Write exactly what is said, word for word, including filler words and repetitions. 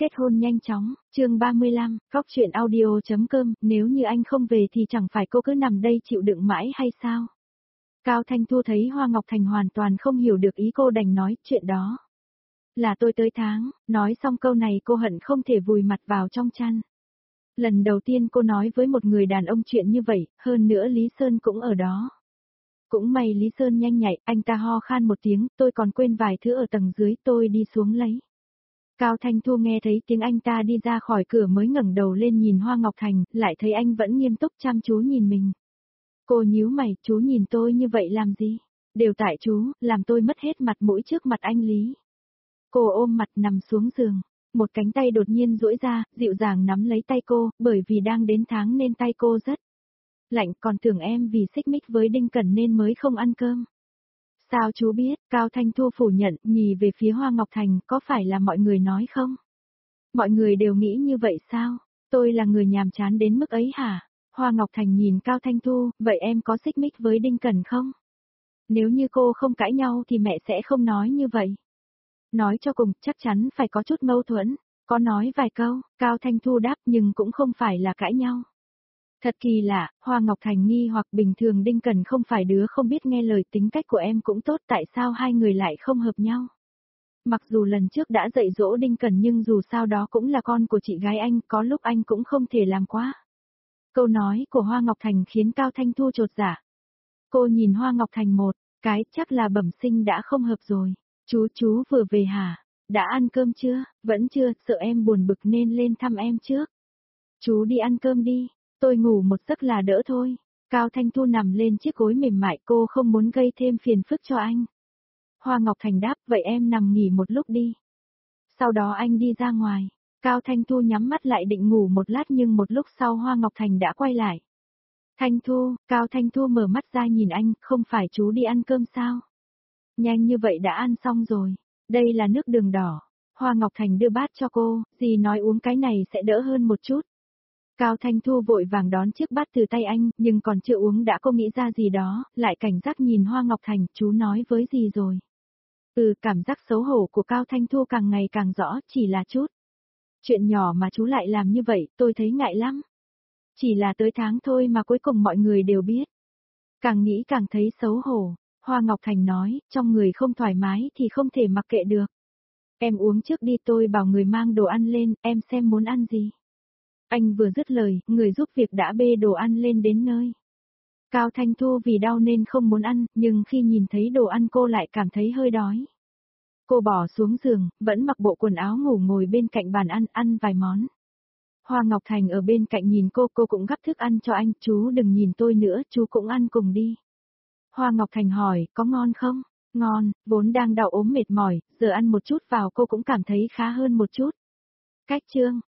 kết hôn nhanh chóng, chương ba mươi lăm, góc chuyện audio.com, nếu như anh không về thì chẳng phải cô cứ nằm đây chịu đựng mãi hay sao? Cao Thanh Thu thấy Hoa Ngọc Thành hoàn toàn không hiểu được ý cô đành nói chuyện đó. Là tôi tới tháng, nói xong câu này cô hận không thể vùi mặt vào trong chăn. Lần đầu tiên cô nói với một người đàn ông chuyện như vậy, hơn nữa Lý Sơn cũng ở đó. Cũng may Lý Sơn nhanh nhạy, anh ta ho khan một tiếng, tôi còn quên vài thứ ở tầng dưới, tôi đi xuống lấy. Cao Thanh Thu nghe thấy tiếng anh ta đi ra khỏi cửa mới ngẩng đầu lên nhìn Hoa Ngọc Thành, lại thấy anh vẫn nghiêm túc chăm chú nhìn mình. Cô nhíu mày, chú nhìn tôi như vậy làm gì? Đều tại chú, làm tôi mất hết mặt mũi trước mặt anh Lý. Cô ôm mặt nằm xuống giường, một cánh tay đột nhiên duỗi ra, dịu dàng nắm lấy tay cô, bởi vì đang đến tháng nên tay cô rất lạnh, còn tưởng em vì xích mích với Đinh Cẩn nên mới không ăn cơm. Sao chú biết? Cao Thanh Thu phủ nhận, nhì về phía Hoa Ngọc Thành, có phải là mọi người nói không? Mọi người đều nghĩ như vậy sao? Tôi là người nhàm chán đến mức ấy hả? Hoa Ngọc Thành nhìn Cao Thanh Thu, vậy em có xích mích với Đinh Cẩn không? Nếu như cô không cãi nhau thì mẹ sẽ không nói như vậy. Nói cho cùng, chắc chắn phải có chút mâu thuẫn. Có nói vài câu, Cao Thanh Thu đáp nhưng cũng không phải là cãi nhau. Thật kỳ lạ, Hoa Ngọc Thành nghi hoặc bình thường Đinh Cẩn không phải đứa không biết nghe lời, tính cách của em cũng tốt, tại sao hai người lại không hợp nhau? Mặc dù lần trước đã dạy dỗ Đinh Cẩn nhưng dù sao đó cũng là con của chị gái anh, có lúc anh cũng không thể làm quá. Câu nói của Hoa Ngọc Thành khiến Cao Thanh Thu chột dạ. Cô nhìn Hoa Ngọc Thành một cái, chắc là bẩm sinh đã không hợp rồi. Chú chú vừa về hả? Đã ăn cơm chưa? Vẫn chưa, sợ em buồn bực nên lên thăm em trước. Chú đi ăn cơm đi. Tôi ngủ một giấc là đỡ thôi. Cao Thanh Thu nằm lên chiếc gối mềm mại, cô không muốn gây thêm phiền phức cho anh. Hoa Ngọc Thành đáp, vậy em nằm nghỉ một lúc đi. Sau đó anh đi ra ngoài. Cao Thanh Thu nhắm mắt lại định ngủ một lát nhưng một lúc sau Hoa Ngọc Thành đã quay lại. Thanh Thu, Cao Thanh Thu mở mắt ra nhìn anh, không phải chú đi ăn cơm sao? Nhanh như vậy đã ăn xong rồi. Đây là nước đường đỏ. Hoa Ngọc Thành đưa bát cho cô, dì nói uống cái này sẽ đỡ hơn một chút. Cao Thanh Thu vội vàng đón chiếc bát từ tay anh, nhưng còn chưa uống đã cô nghĩ ra gì đó, lại cảnh giác nhìn Hoa Ngọc Thành, chú nói với gì rồi. Ừ, cảm giác xấu hổ của Cao Thanh Thu càng ngày càng rõ, chỉ là chút. Chuyện nhỏ mà chú lại làm như vậy, tôi thấy ngại lắm. Chỉ là tới tháng thôi mà cuối cùng mọi người đều biết. Càng nghĩ càng thấy xấu hổ, Hoa Ngọc Thành nói, trong người không thoải mái thì không thể mặc kệ được. Em uống trước đi, tôi bảo người mang đồ ăn lên, em xem muốn ăn gì. Anh vừa dứt lời, người giúp việc đã bê đồ ăn lên đến nơi. Cao Thanh Thu vì đau nên không muốn ăn, nhưng khi nhìn thấy đồ ăn cô lại cảm thấy hơi đói. Cô bỏ xuống giường, vẫn mặc bộ quần áo ngủ ngồi bên cạnh bàn ăn, ăn vài món. Hoa Ngọc Thành ở bên cạnh nhìn cô, cô cũng gắp thức ăn cho anh, chú đừng nhìn tôi nữa, chú cũng ăn cùng đi. Hoa Ngọc Thành hỏi, có ngon không? Ngon, vốn đang đau ốm mệt mỏi, giờ ăn một chút vào cô cũng cảm thấy khá hơn một chút. Cách chương